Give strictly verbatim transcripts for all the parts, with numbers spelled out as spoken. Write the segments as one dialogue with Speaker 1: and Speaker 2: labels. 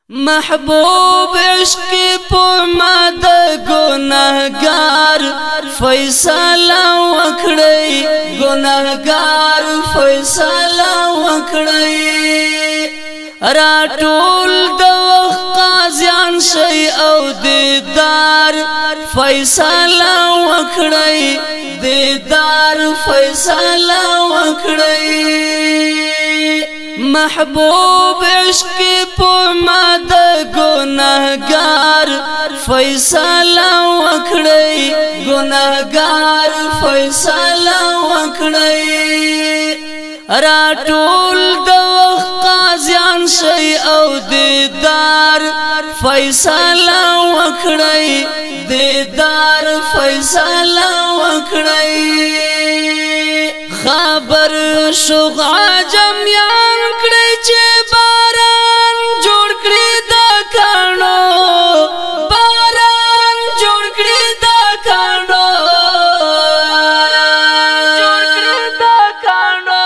Speaker 1: محبوب عشق په ما د ګناهګار فیصله وکړي ګناهګار فیصله وکړي راټول د وخت قاضیان شي او دیدار فیصله وکړي دیدار فیصله وکړي محبوب عشق په ما د ګناهګار فیصله وکړي ګناهګار فیصله وکړي راټول د وخت قاضیان شي او دیدار فیصله وکړي دیدار فیصله وکړي خبر شو عجمیان کړي چې باران جوړ کړي د کانو باران جوړ کړي د کانو جوړ کړي د کانو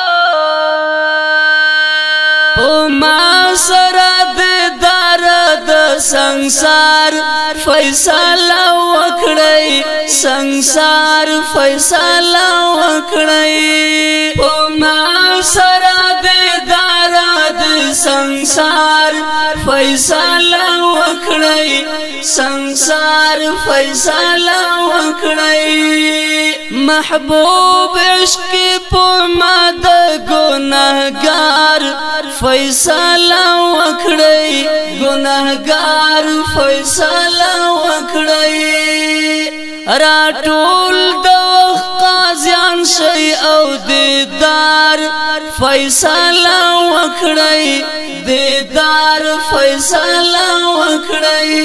Speaker 1: او ما سره د درد संसार फैसला वकड़ई संसार फैसला वकड़ई ओ मां सरा दे दाराद संसार फैसला वकड़ई संसार फैसला वकड़ई महबूब इश्क पो मा द गुनाहगार फैसला वकड़ई गुनाहगार फैसला वकड़ई राटूल द काजियान शई औ दीदार फैसला वकड़ई दीदार फैसला वकड़ई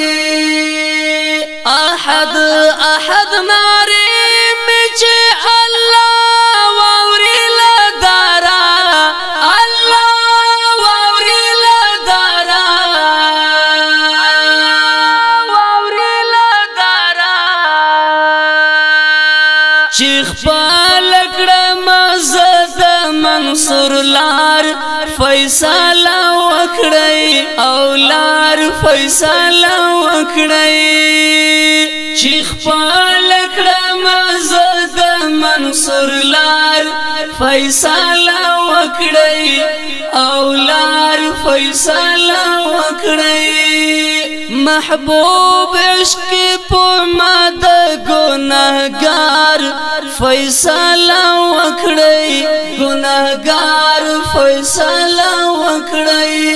Speaker 1: अहद अहद नारे मिचे अल्लाह वावरी लदारा अल्लाह वावरी लदारा वावरी लदारा चीख पालकड़ा मज़द मंसूर लार फैसला वकड़ई औलार फैसला वकड़ई चीख पालकड़ा मज़द मंसूर लार फैसला वकड़ई औलार फैसला वकड़ई महबूब इश्क पो मा द गुनाहगार फैसला वकड़ई गुनाहगार फैसला वकड़ई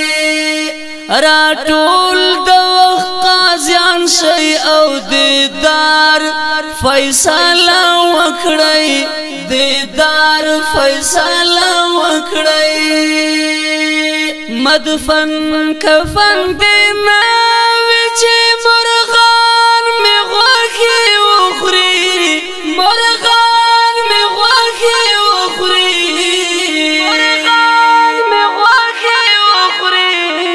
Speaker 1: राटूल द वक्त काजियान शई औ दीदार फैसला वकड़ई दीदार फैसला वकड़ई मदफन कफन देना विचे मुर्गान में गोखी उखरी मुर्गान में गोखी उखरी मुर्गान में गोखी उखरी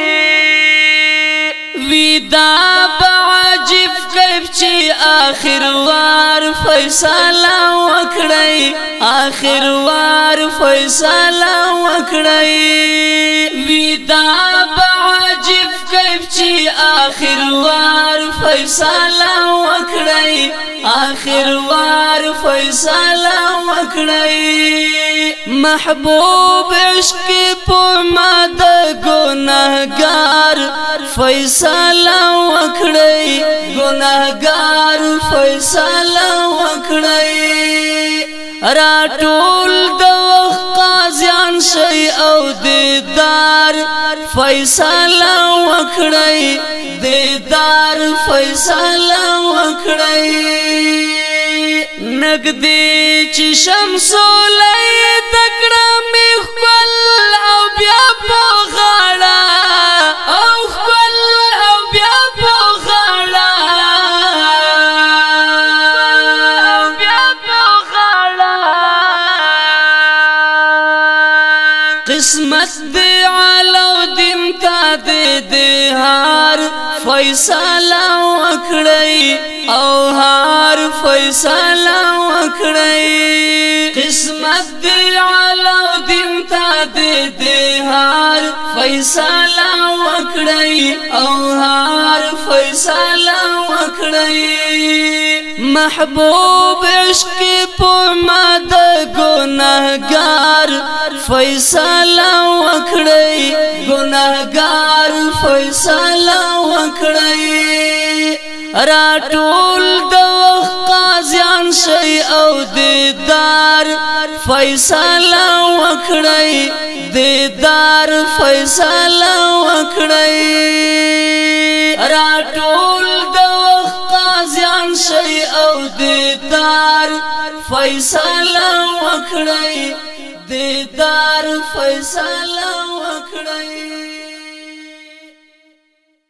Speaker 1: विदा बाजिब कैफ ची आखिर वार फैसला वकड़ई आखिर वार फैसला वकड़ई विदा बाजिब कैफ ची आखिर वार फैसला वकड़ई आखिर वार फैसला वकड़ई महबूब इश्क पो मा द गुनाहगार फैसला वकड़ई गुनाहगार फैसला वकड़ई राटूल द वक्त काजियान शई औ दीदार फैसला वकड़ई दीदार फैसला वकड़ई नगदी ची शमसोलई तकड़ा में खल औ ब्या पोखाड़ा औ खल औ ब्या पोखाड़ा ब्या पोखाड़ा किस्मत दे आलो दिन का दे देहार फैसला वकड़ई औ हार फैसला वकड़ई किस्मत दे आलो दिन का दे देहार فیصله وکړی او هر فیصله وکړی محبوب عشق په ما د ګناهګار فیصله وکړی ګناهګار فیصله وکړی راټول د وخت قاضیان شي او دیدار فیصله وکړی دیدار فیصله وکړی راټول د وخت قاضیان شي او دیدار فیصله وکړی دیدار فیصله وکړی